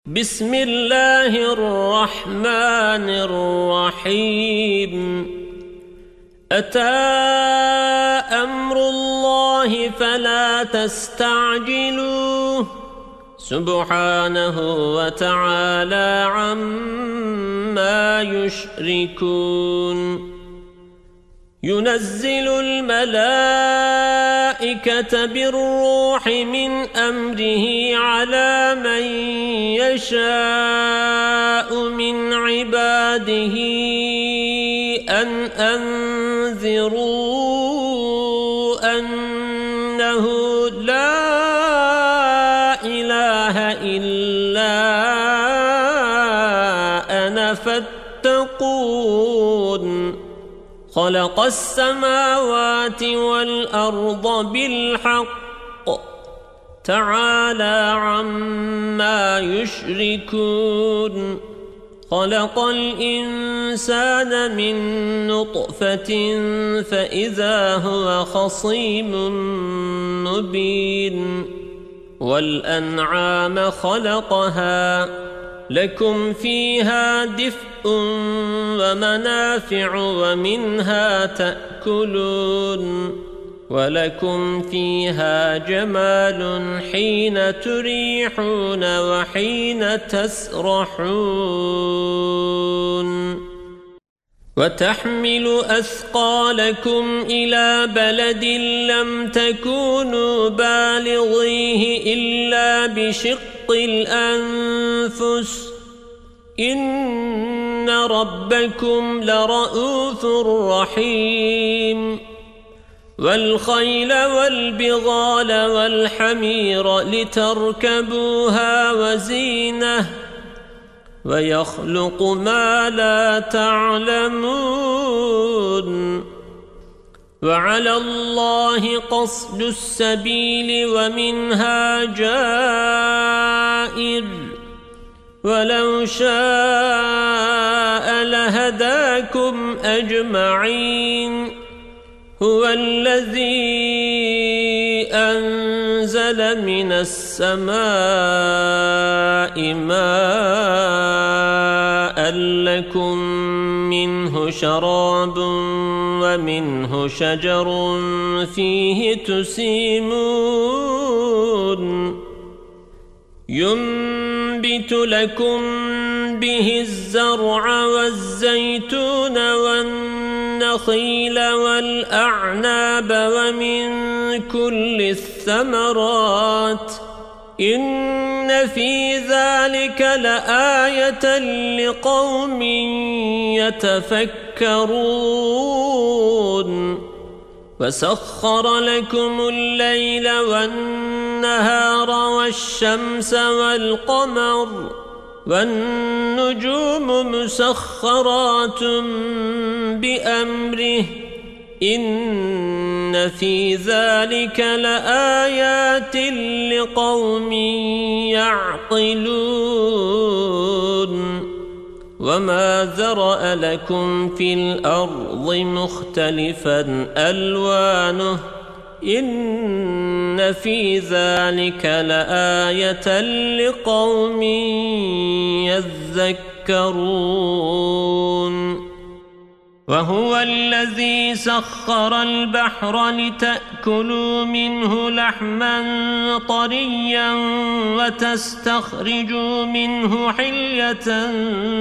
بسم الله الرحمن الرحيم أتى أمر الله فلا تستعجلوه سبحانه وتعالى عما يشركون ينزل الملائكة بالروح من أمره على من يشاء من عباده أن أنذروا أنه لا إله إلا أنا فاتقون خلق السماوات والأرض بالحق تعالى عما يشركون خلق الإنسان من نطفة فإذا هو خصيم مبين والأنعام خلقها لكم فيها دفء ومنافع ومنها تأكلون ولكم فيها جمال حين تريحون وحين تسرحون وتحمل أثقالكم إلى بلد لم تكونوا بالغيه إلا بشق الأنفس إن ربكم لرؤوف رحيم والخيل والبغال والحمير لتركبوها وزينة ويخلق ما لا تعلمون وعلى الله قصد السبيل ومنها جائر ولو شاء لهداكم أجمعين هو الذي أنزل من السماء ماء لكم منه شراب ومنه شجر فيه تسيمون ينبت لكم به الزرع والزيتون والنخيل والأعناب ومن كل الثمرات إن في ذلك لآية لقوم يتفكرون وسخر لكم الليل والنهار والشمس والقمر والنجوم مسخرات بأمره إن في ذلك لآيات لقوم يعقلون وما ذرأ لكم في الأرض مختلفا ألوانه إن في ذلك لآية لقوم يذكرون وهو الذي سخر البحر لتأكلوا منه لحما طريا وتستخرجوا منه حلية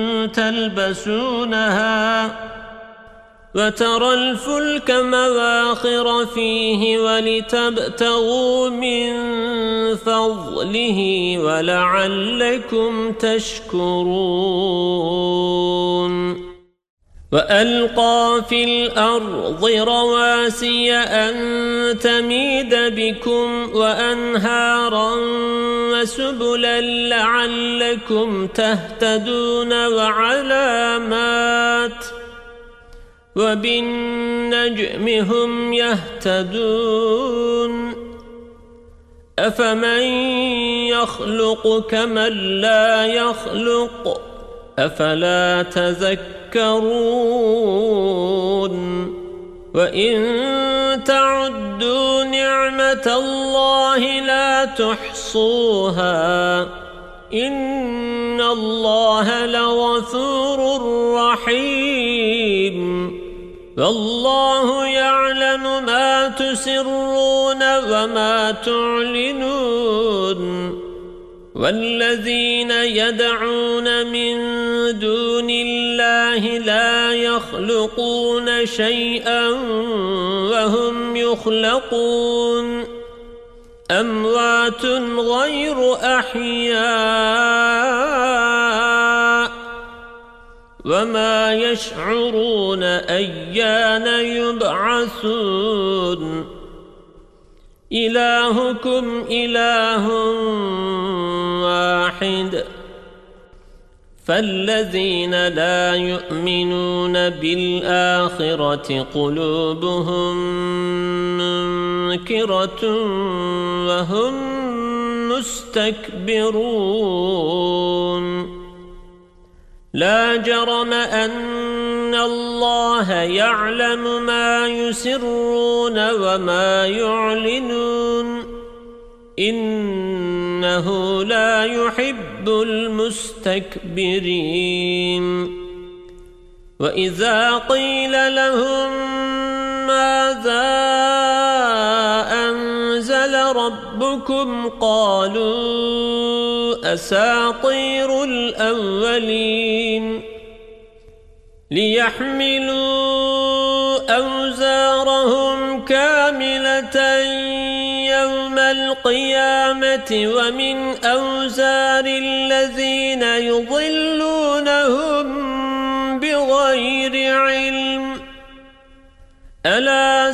تلبسونها وترى الفلك مواخر فيه ولتبتغوا من فضله ولعلكم تشكرون وألقى في الأرض رواسي أن تميد بكم وأنهارا وسبلا لعلكم تهتدون وعلامات وبالنجم هم يهتدون أفمن يخلق كمن لا يخلق أفلا تذكرون وإن تعدوا نعمة الله لا تحصوها إن الله لغفور رحيم والله يعلم ما تسرون وما تعلنون والذين يدعون من دون الله لا يخلقون شيئا وهم يخلقون أموات غير أحياء وما يشعرون أيان يبعثون إلهكم إله واحد فالذين لا يؤمنون بالآخرة قلوبهم منكرة وهم مستكبرون لا جرم أن الله يعلم ما يسرون وما يعلنون إنه لا يحب المستكبرين وإذا قيل لهم ماذا أنزل ربكم قالوا أساطير الأولين ليحملوا أوزارهم كاملة يوم القيامة ومن أوزار الذين يضلونهم بغير علم ألا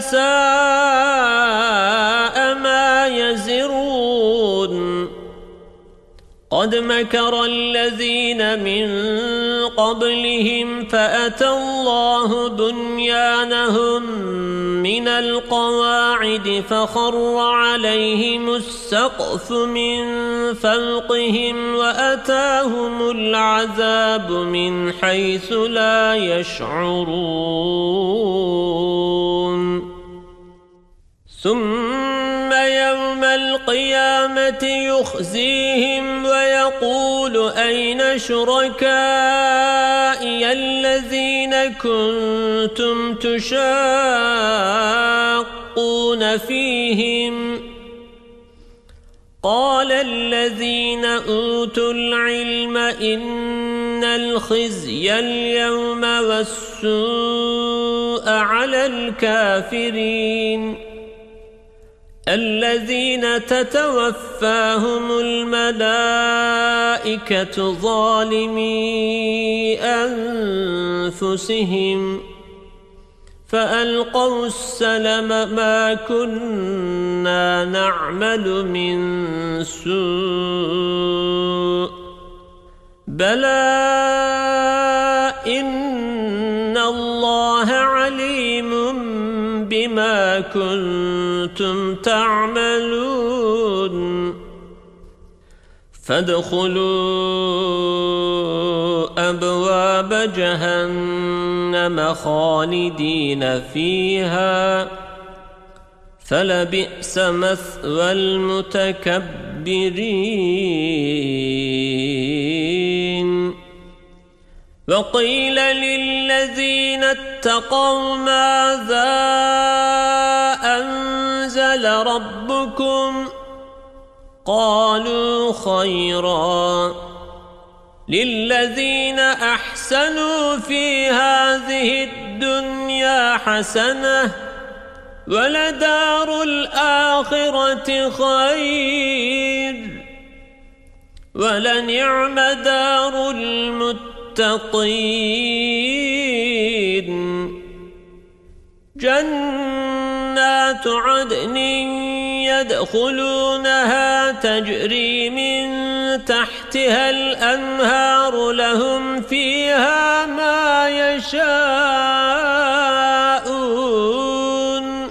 ساء ما يزرون قد مكر الذين من قبلهم فأتى الله بنيانهم من القواعد فخر عليهم السقف من فوقهم وأتاهم العذاب من حيث لا يشعرون ثم يوم القيامة يخزيهم ويقول أين شركائي الذين كنتم تشاقون فيهم قال الذين أوتوا العلم إن الخزي اليوم والسوء على الكافرين الذين تتوفاهم الملائكة ظالمي أنفسهم فألقوا السلم ما كنا نعمل من سوء بلى إن الله عليم بما كنتم تعملون فادخلوا أبواب جهنم خالدين فيها فلبئس مثوى المتكبرين وقيل للذين اتقوا ماذا أنزل ربكم قالوا خيرا للذين أحسنوا في هذه الدنيا حسنة ولدار الآخرة خير ولنعم دار المتقين جنات عدن يدخلونها تجري من تحتها الأنهار لهم فيها ما يشاءون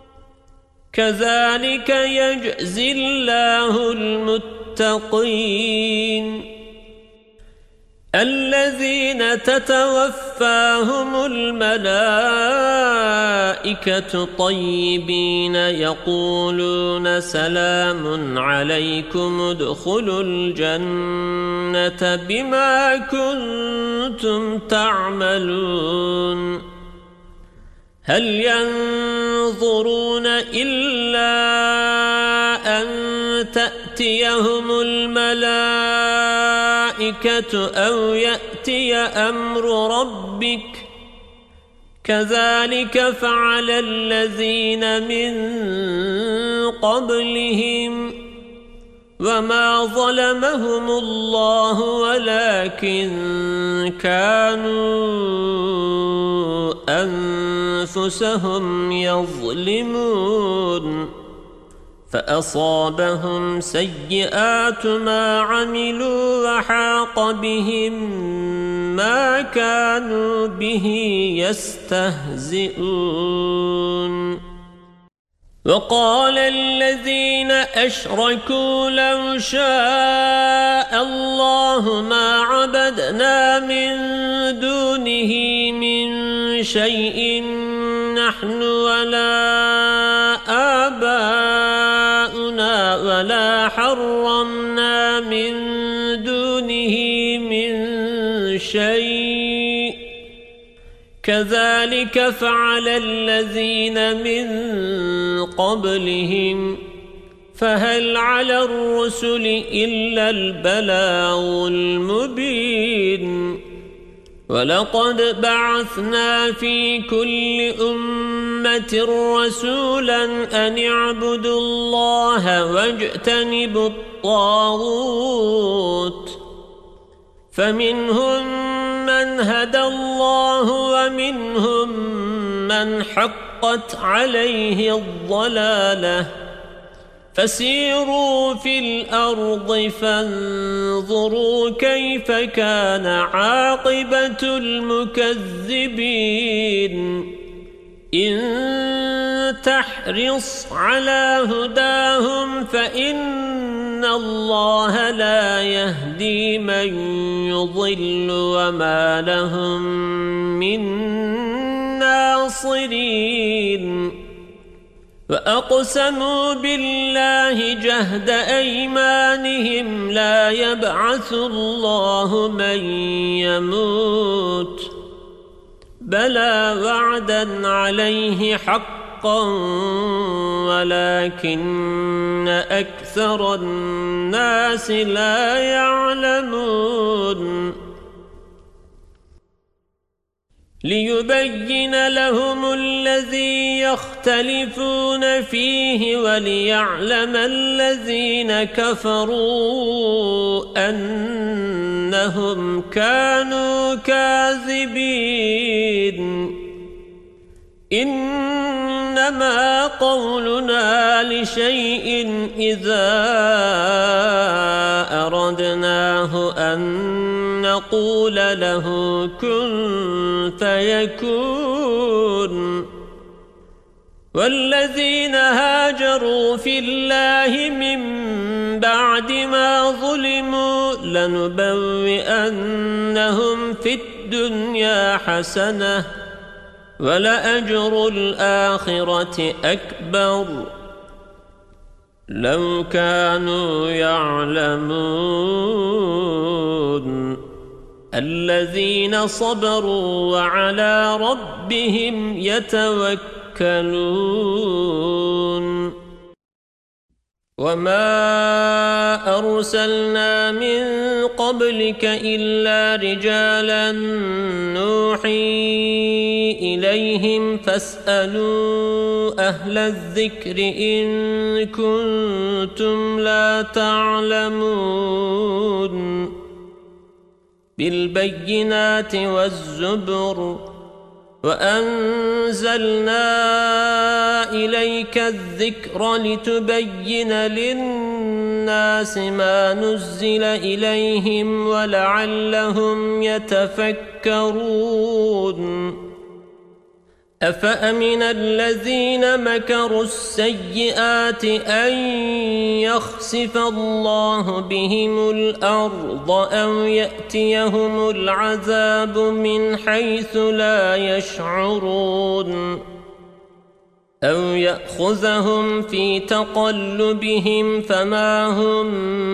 كذلك يجزي الله المتقين الذين تتوفاهم الملائكة طيبين يقولون سلام عليكم ادخلوا الجنة بما كنتم تعملون هل ينظرون إلا أن تأتيهم الملائكة أو يأتي أمر ربك كذلك فعل الذين من قبلهم وما ظلمهم الله ولكن كانوا أنفسهم يظلمون فأصابهم سيئات ما عملوا وحاق بهم ما كانوا به يستهزئون وقال الذين أشركوا لو شاء الله ما عبدنا من دونه من شيء نحن ولا آباؤنا ولا حرمنا من دونه من شيء كذلك فعل الذين من قبلهم فهل على الرسل إلا البلاغ المبين ولقد بعثنا في كل أمة رسولا أن اعبدوا الله واجتنبوا الطاغوت فمنهم من هدى الله ومنهم من حقت عليه الضلالة فسيروا في الأرض فانظروا كيف كان عاقبة المكذبين إن تحرص على هداهم فإن الله لا يهدي من يضل وما لهم من ناصرين وأقسموا بالله جهد أيمانهم لا يبعث الله من يموت بلى وعدا عليه حقا ولكن أكثر الناس لا يعلمون ليبين لهم الذي يختلفون فيه وليعلم الذين كفروا أنهم كانوا كاذبين إنما قولنا لشيء إذا أردناه أن نقول له كن فيكون والذين هاجروا في الله من بعد ما ظلموا لنبوئنهم في الدنيا حسنة ولأجر الآخرة أكبر لو كانوا يعلمون الذين صبروا وعلى ربهم يتوكلون وما أرسلنا من قبلك إلا رجالا نوحي إليهم فاسألوا أهل الذكر إن كنتم لا تعلمون بالبينات والزبر وأنزلنا إليك الذكر لتبين للناس ما نزل إليهم ولعلهم يتفكرون أفأمن الذين مكروا السيئات أن يخسف الله بهم الأرض أو يأتيهم العذاب من حيث لا يشعرون أو يأخذهم في تقلبهم فما هم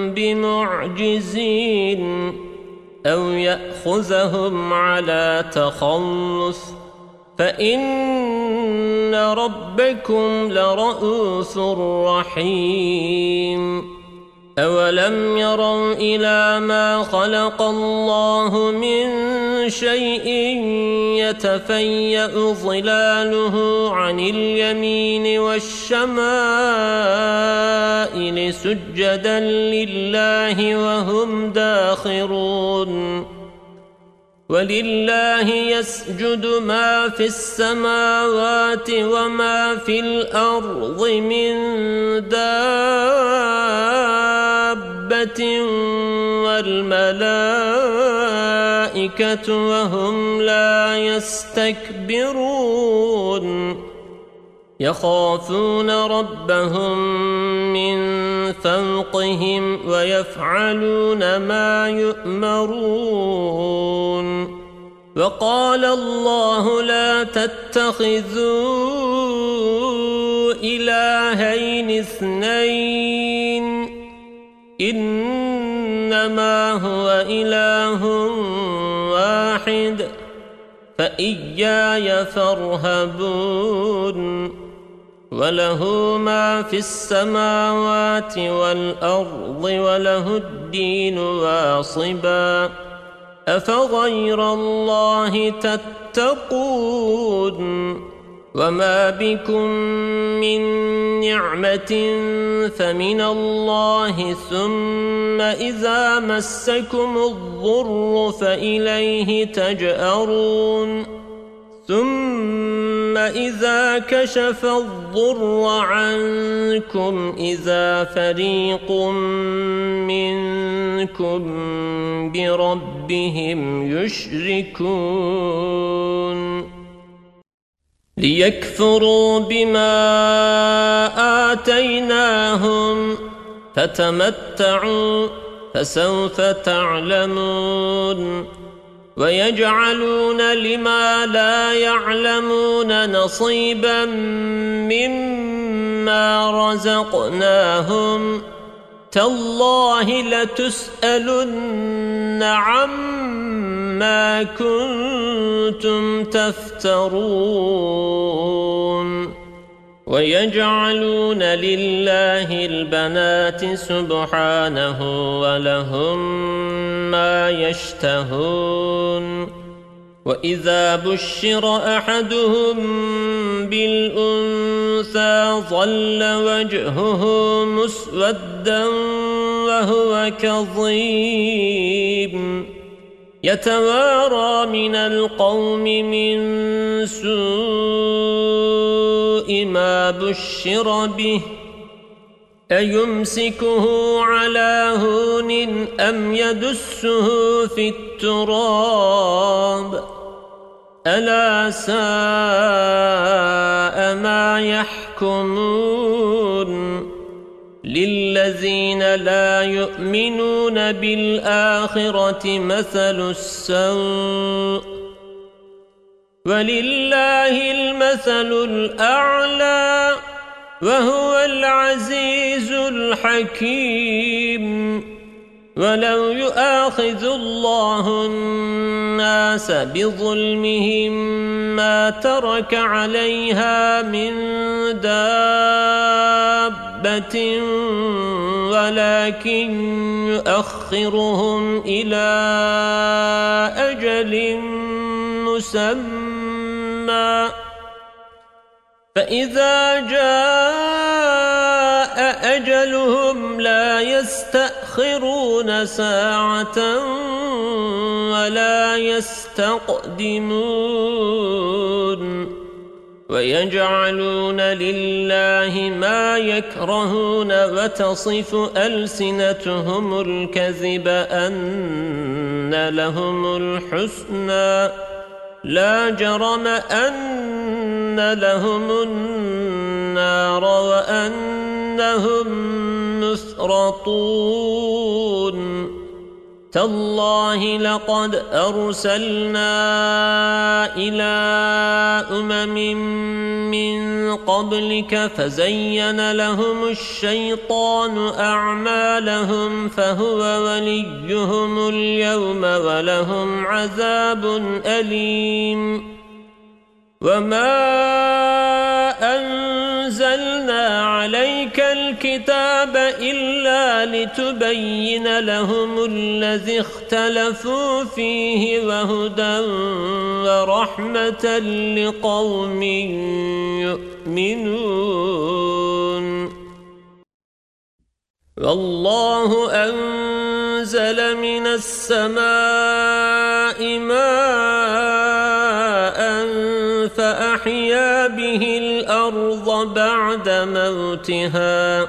بمعجزين أو يأخذهم على تخلف فإن ربكم لرءوف رحيم أولم يروا إلى ما خلق الله من شيء يتفيأ ظلاله عن اليمين والشمائل سجدا لله وهم داخرون ولله يسجد ما في السماوات وما في الأرض من دابة والملائكة وهم لا يستكبرون يخافون ربهم من فوقهم ويفعلون ما يؤمرون وقال الله لا تتخذوا إلهين اثنين إنما هو إله واحد فإياي فارهبون وله ما في السماوات والأرض وله الدين واصبا أفغير الله تتقون وما بكم من نعمة فمن الله ثم إذا مسكم الضر فإليه تجأرون ثم إذا كشف الضر عنكم إذا فريق منكم بربهم يشركون ليكفروا بما آتيناهم فتمتعوا فسوف تعلمون ويجعلون لما لا يعلمون نصيبا مما رزقناهم تالله لتسألن عما كنتم تفترون ويجعلون لله البنات سبحانه ولهم ما يشتهون وإذا بشر أحدهم بالأنثى ظل وجهه مسودا وهو كظيم يتوارى من القوم من سوء ما بشر به أيمسكه على هون أم يدسه في التراب ألا ساء ما يحكمون للذين لا يؤمنون بالآخرة مثل السوء ولله المثل الأعلى وهو العزيز الحكيم ولو يؤاخذ الله الناس بظلمهم ما ترك عليها من دابة ولكن يؤخرهم إلى أجل مسمى فإذا جاء أجلهم لا يستأخرون ساعة ولا يستقدمون ويجعلون لله ما يكرهون وتصف ألسنتهم الكذب أن لهم الحسنى لا جرم أن لهم النار وأنهم مفرطون تالله لقد أرسلنا إلى من قبلك فزين لهم الشيطان أعمالهم فهو وليهم اليوم ولهم عذاب أليم وما أنزلنا عليك الكتاب إلا لتبين لهم الذي اختلفوا فيه وهدى ورحمة لقوم يؤمنون والله أنزل من السماء ماء فأحيا به الأرض بعد موتها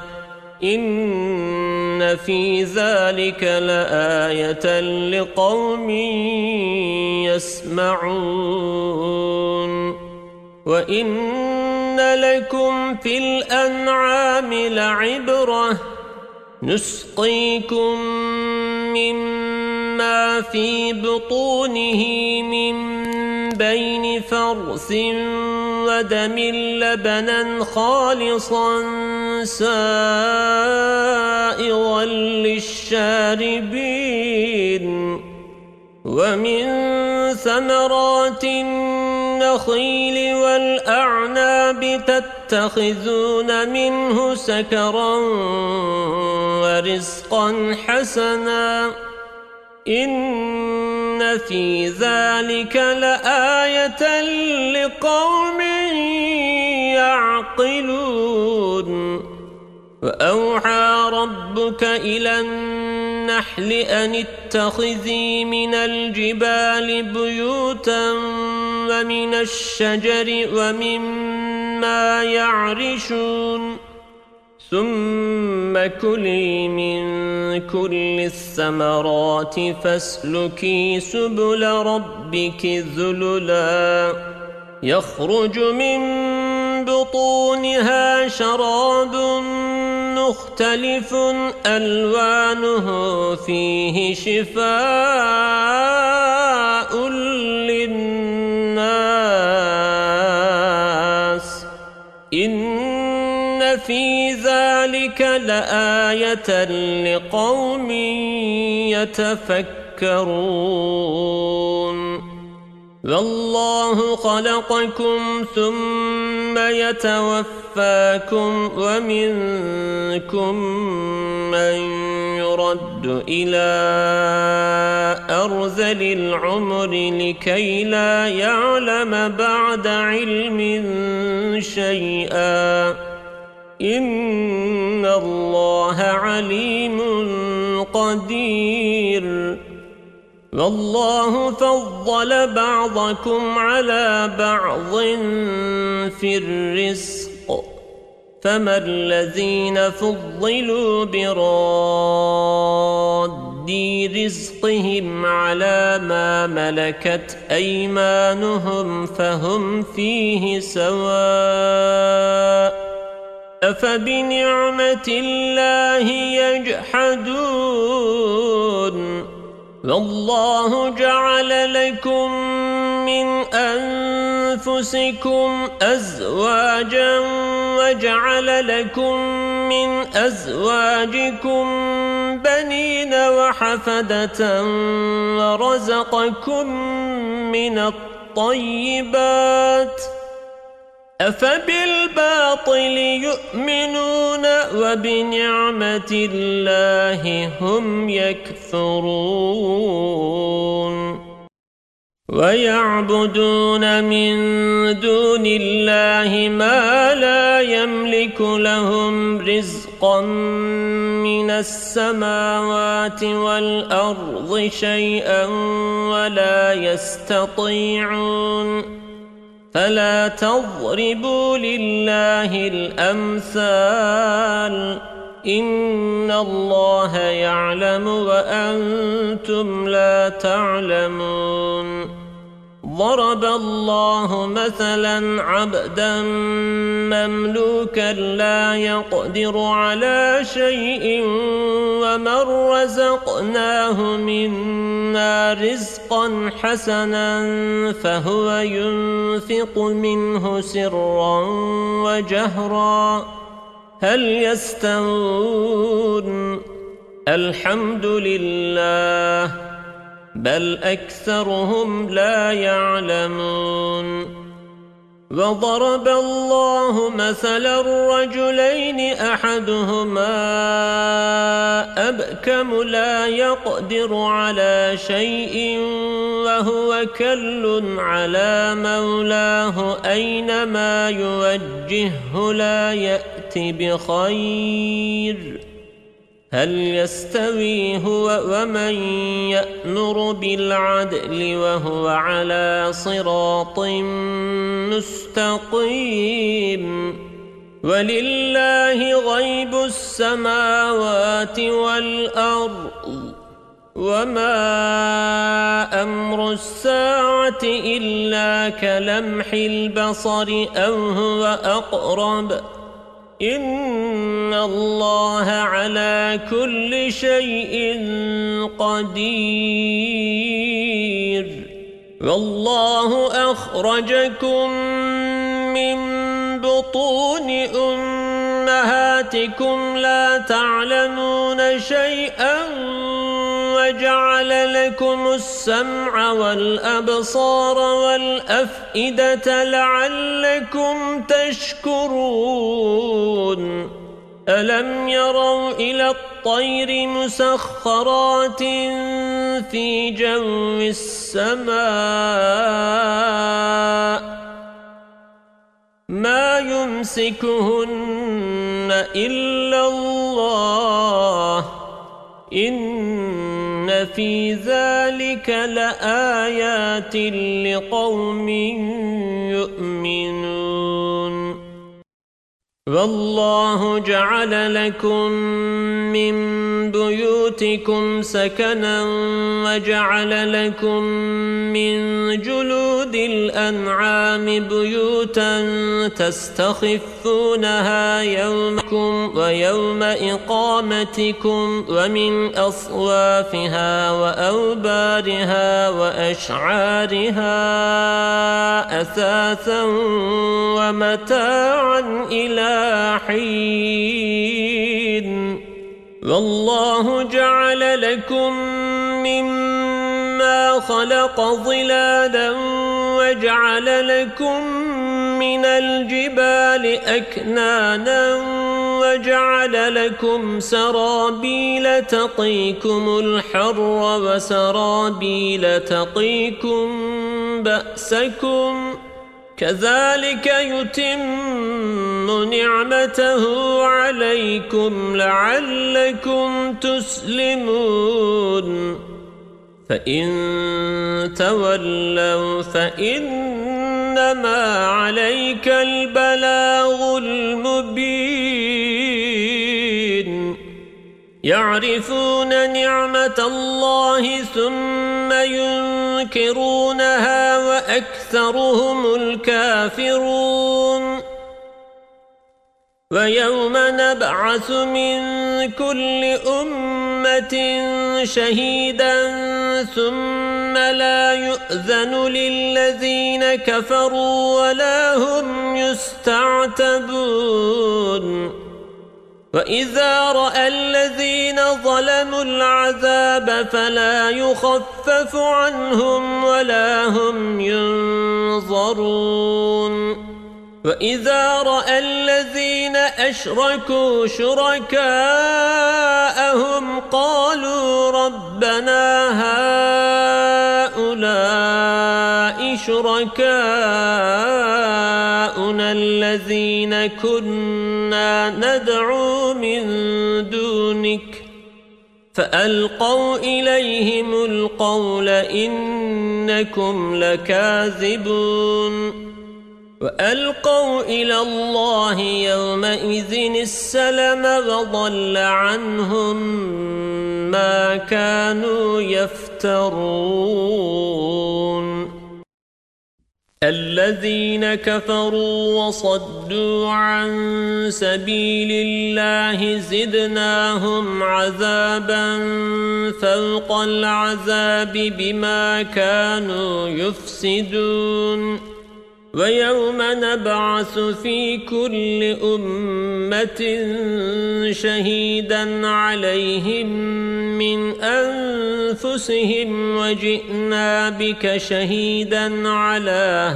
إن في ذلك لآية لقوم يسمعون وإن لكم في الأنعام لعبرة نسقيكم مما في بطونه من بين فرث ودم لبنا خالصا سائغا للشاربين ومن ثمرات النخيل والأعناب تتخذون منه سكرا ورزقا حسنا إن في ذلك لآية لقوم يعقلون وأوحى ربك إلى النحل أن اتخذي من الجبال بيوتا ومن الشجر ومما يعرشون ثم كلي من كل الثمرات فاسلكي سبل ربك ذللا يخرج من بطونها شراب مختلف ألوانه فيه شفاء للناس إن في ذلك لآية لقوم يتفكرون والله خلقكم ثم يتوفاكم ومنكم من يرد إلى أرذل العمر لكي لا يعلم بعد علم شيئا إن الله عليم قدير والله فضل بعضكم على بعض في الرزق فما الذين فضلوا براد رزقهم على ما ملكت أيمانهم فهم فيه سواء أفبنعمة الله يجحدون والله جعل لكم من أنفسكم أزواجا وجعل لكم من أزواجكم بنين وحفدة ورزقكم من الطيبات أفبالباطل يؤمنون وبنعمة الله هم يكفرون ويعبدون من دون الله ما لا يملك لهم رزقا من السماوات والأرض شيئا ولا يستطيعون فلا تضربوا لله الأمثال إن الله يعلم وأنتم لا تعلمون ضرب الله مثلا عبدا مملوكا لا يقدر على شيء ومن رزقناه منا رزقا حسنا فهو ينفق منه سرا وجهرا هل يستوون الحمد لله بل أكثرهم لا يعلمون وضرب الله مثلا الرجلين أحدهما أبكم لا يقدر على شيء وهو كل على مولاه أينما يوجهه لا يأتي بخير هل يستوي هو ومن يأمر بالعدل وهو على صراط مستقيم ولله غيب السماوات والأرض وما أمر الساعة إلا كلمح البصر أو هو أقرب إن الله على كل شيء قدير والله أخرجكم من بطون أمهاتكم لا تعلمون شيئا وجعل لكم السمع والأبصار والأفئدة لعلكم تشكرون ألم يروا إلى الطير مسخرات في جو السماء ما يمسكهن إلا الله إن في ذلك لآيات لقوم يؤمنون والله جعل لكم من بيوتكم سكنا وجعل لكم من جلود الأنعام بيوتا تستخفونها يومكم ويوم إقامتكم ومن أصوافها وأوبارها وأشعارها أثاثا ومتاعا إلى حين والله جعل لكم مما خلق ظلالا وجعل لكم من الجبال أكنانا وجعل لكم سرابيل تقيكم الحر وسرابيل تقيكم بأسكم كذلك يتم نعمته عليكم لعلكم تسلمون فإن تولوا فإنما عليك البلاغ المبين يعرفون نعمة الله ثم ينكرونها وأكثرهم الكافرون ويوم نبعث من كل أمة شهيدا ثم لا يؤذن للذين كفروا ولا هم يستعتبون وإذا رأى الذين ظلموا العذاب فلا يخفف عنهم ولا هم ينظرون وإذا رأى الذين أشركوا شركاءهم قالوا ربنا هؤلاء شركاؤنا الذين كنا ندعو من دونك فألقوا إليهم القول إنكم لكاذبون وألقوا إلى الله يومئذ السلم وضل عنهم ما كانوا يفترون الذين كفروا وصدوا عن سبيل الله زدناهم عذابا فوق العذاب بما كانوا يفسدون ويوم نبعث في كل أمة شهيدا عليهم من أنفسهم وجئنا بك شهيدا على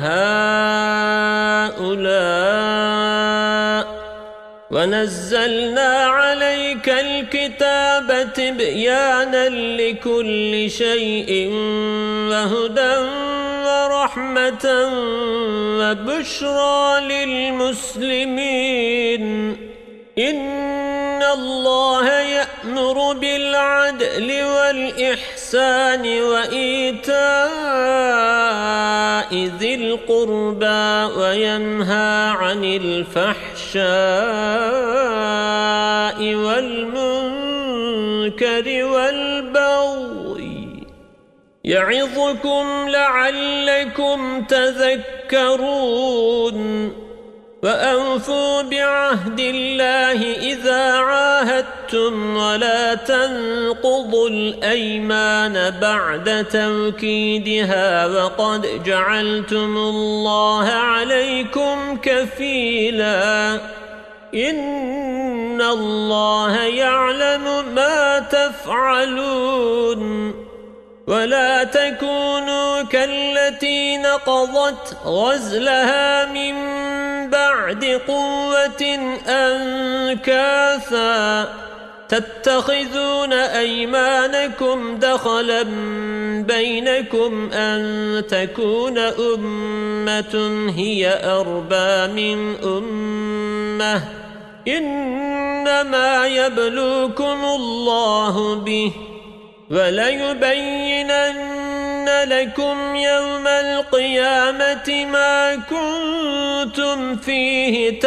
هؤلاء ونزلنا عليك الكتاب تبيانا لكل شيء وهدى ورحمة وبشرى للمسلمين إن الله يأمر بالعدل والإحسان وإيتاء ذي القربى وينهى عن الفحشاء والمنكر والبغي يعظكم لعلكم تذكرون وأوفوا بعهد الله إذا عاهدتم ولا تنقضوا الأيمان بعد توكيدها وقد جعلتم الله عليكم كفيلا إن الله يعلم ما تفعلون ولا تكونوا كالتي نقضت غزلها من بعد قوة أنكاثا تتخذون أيمانكم دخلا بينكم أن تكون أمة هي أربى من أمة إنما يبلوكم الله به وليبينن لكم يوم القيامة ما كنتم فيه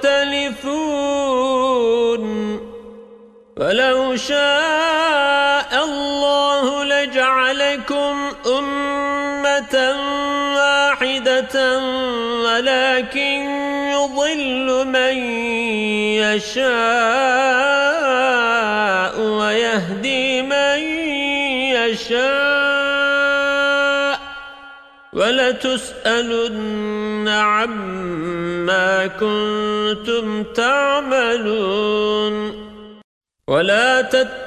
تختلفون ولو شاء الله لجعلكم أمة واحدة ولكن يضل من يشاء ويهدي من يشاء ولتسألن عما كنتم تعملون ولا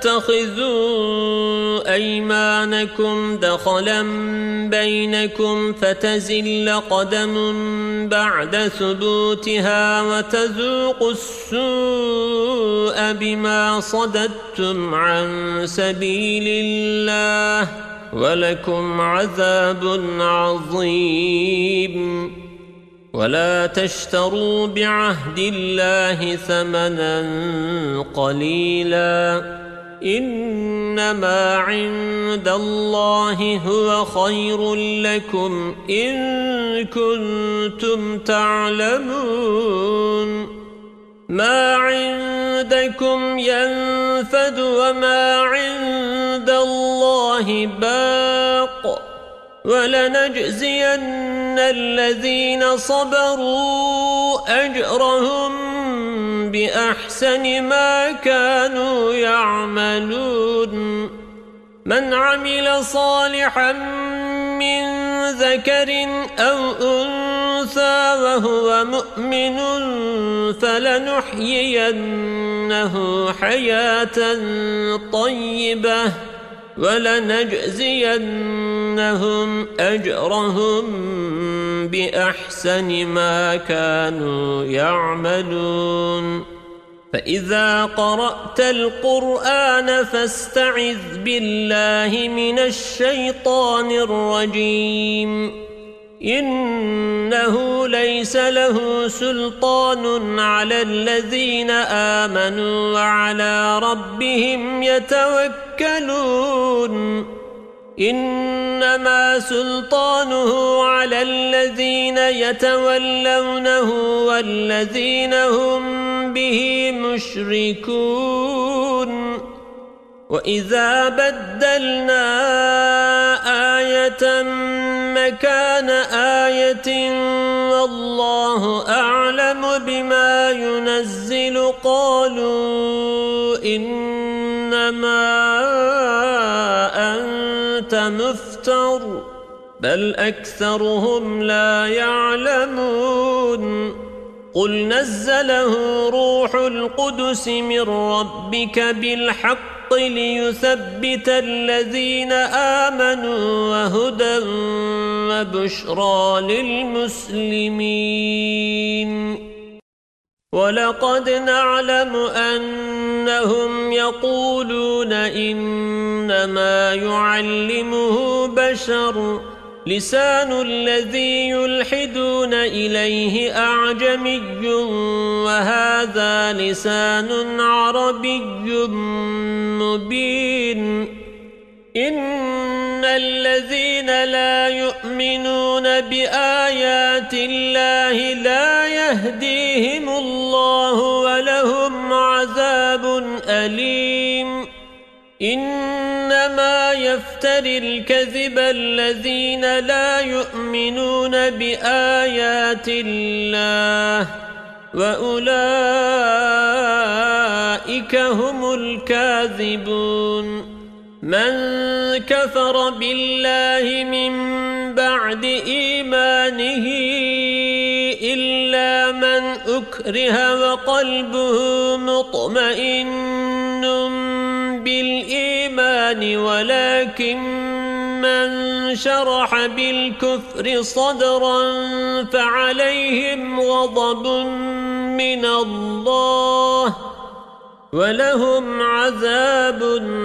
تتخذوا أيمانكم دخلا بينكم فتزل قدم بعد ثبوتها وتذوقوا السوء بما صددتم عن سبيل الله ولكم عذاب عظيم ولا تشتروا بعهد الله ثمنا قليلا إنما عند الله هو خير لكم إن كنتم تعلمون ما عندكم ينفد وما عند الله باق ولنجزين الذين صبروا أجرهم بأحسن ما كانوا يعملون من عمل صالحا من ذكر أو أنثى وهو مؤمن فلنحيينه حياة طيبة ولنجزينهم أجرهم بأحسن ما كانوا يعملون فإذا قرأت القرآن فاستعذ بالله من الشيطان الرجيم إنه ليس له سلطان على الذين آمنوا وعلى ربهم يتوكلون إنما سلطانه على الذين يتولونه والذين هم به مشركون وإذا بدلنا آية مكان آية والله أعلم بما ينزل قالوا إنما أنت مفتر بل أكثرهم لا يعلمون قل نزله روح القدس من ربك بالحق ليثبت الذين آمنوا وهدى وبشرى للمسلمين ولقد نعلم أنهم يقولون إنما يعلمه بشر لسان الذي يلحدون إليه أعجمي وهذا لسان عربي مبين إن الذين لا يؤمنون بآيات الله لا يهديهم الله ولهم عذاب أليم إنما يفتري الكذب الذين لا يؤمنون بآيات الله وأولئك هم الكاذبون من كفر بالله من بعد إيمانه إلا من أكره وقلبه مطمئن بالإيمان ولكن من شرح بالكفر صدرا فعليهم غضب من الله ولهم عذاب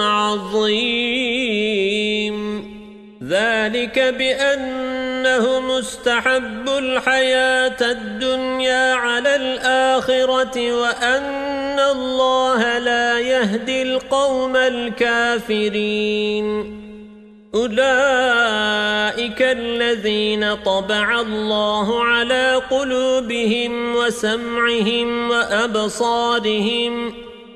عظيم ذلك بأنهم استحبوا الحياة الدنيا على الآخرة وأن الله لا يهدي القوم الكافرين أولئك الذين طبع الله على قلوبهم وسمعهم وأبصارهم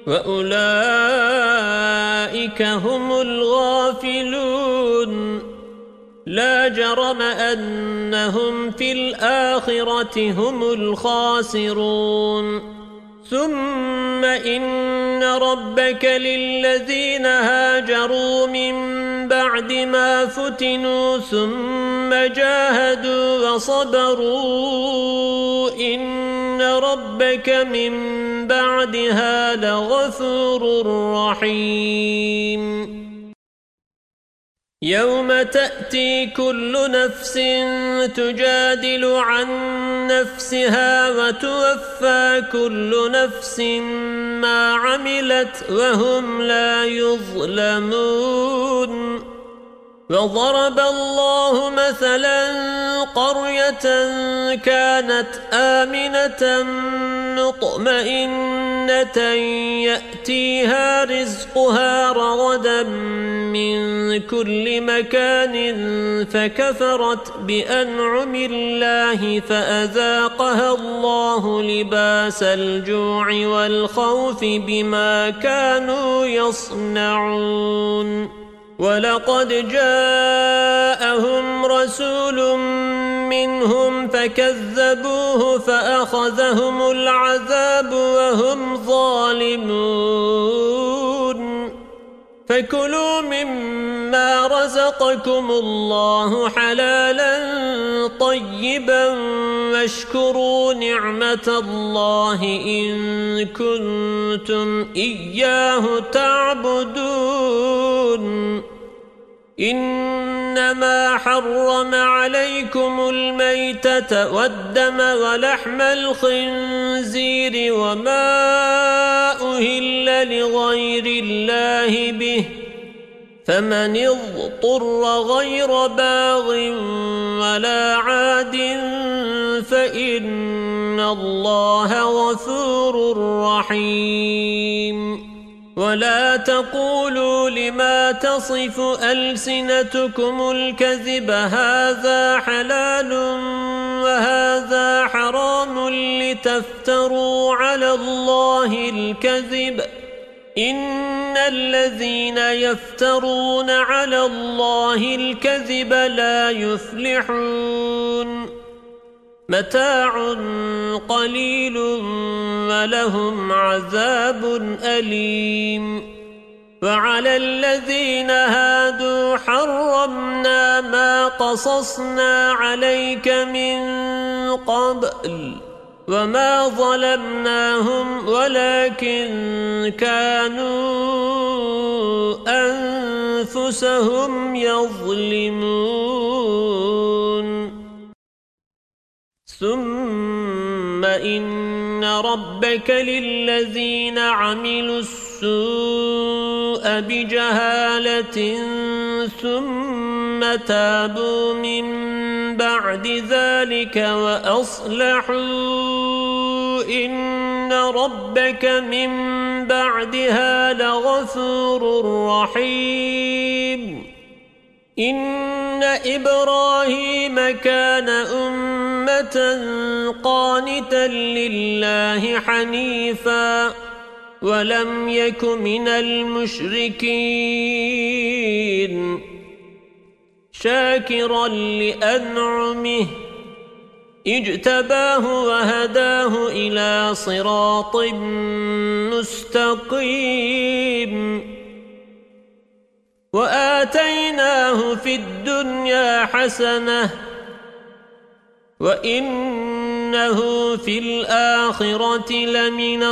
وأولئك هم الغافلون لا جرم أنهم في الآخرة هم الخاسرون ثم إن ربك للذين هاجروا من بعد ما فتنوا ثم جاهدوا وصبروا إن ربك من بعدها لغفور رحيم يوم تأتي كل نفس تجادل عن نفسها وتوفى كل نفس ما عملت وهم لا يظلمون وضرب الله مثلا قرية كانت آمنة مطمئنة يأتيها رزقها رغدا من كل مكان فكفرت بأنعم الله فأذاقها الله لباس الجوع والخوف بما كانوا يصنعون ولقد جاءهم رسول منهم فكذبوه فأخذهم العذاب وهم ظالمون فكلوا مما رزقكم الله حلالا طيبا واشكروا نعمة الله إن كنتم إياه تعبدون إنما حرم عليكم الميتة والدم ولحم الخنزير وما أهل لغير الله به فمن اضطر غير باغ ولا عاد فإن الله غفور رحيم ولا تقولوا لما تصف ألسنتكم الكذب هذا حلال وهذا حرام لتفتروا على الله الكذب إن الذين يفترون على الله الكذب لا يفلحون متاع قليل ولهم عذاب أليم وعلى الذين هادوا حرمنا ما قصصنا عليك من قبل وما ظلمناهم ولكن كانوا أنفسهم يظلمون ثم إن ربك للذين عملوا السوء بجهالة ثم تابوا من بعد ذلك وأصلحوا إن ربك من بعدها لغفور رحيم إن إبراهيم كان أمة قانتا لله حنيفا ولم يك من المشركين شاكرا لأنعمه اجتباه وهداه إلى صراط مستقيم وآتيناه في الدنيا حسنة وإنه في الآخرة لمن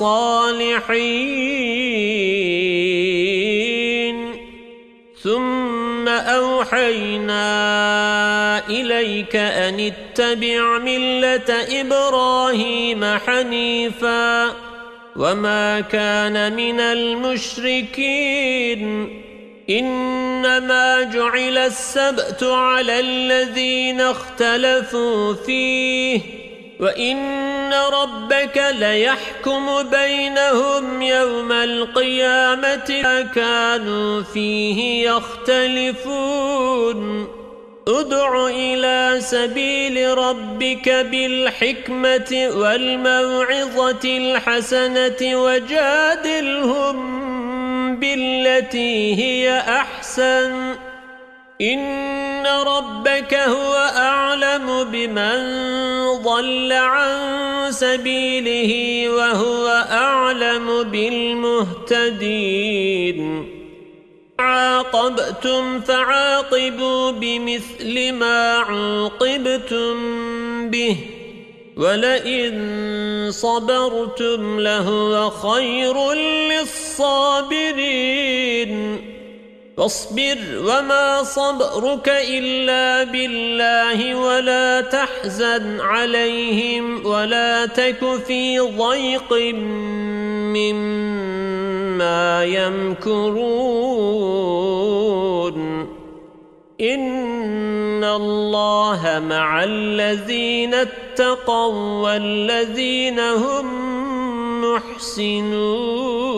الصالحين ثم أوحينا إليك أن اتبع ملة إبراهيم حنيفا وما كان من المشركين إنما جعل السبت على الذين اختلفوا فيه وإن ربك ليحكم بينهم يوم القيامة ما كانوا فيه يختلفون ادع إلى سبيل ربك بالحكمة والموعظة الحسنة وجادلهم بالتي هي أحسن إن ربك هو أعلم بمن ضل عن سبيله وهو أعلم بالمهتدين عاقبتم فعاقبوا بمثل ما عوقبتم به ولئن صبرتم لهو خير للصابرين فاصبر وما صبرك إلا بالله ولا تحزن عليهم ولا تك في ضيق مما يمكرون إن الله مع الذين اتقوا والذين هم محسنون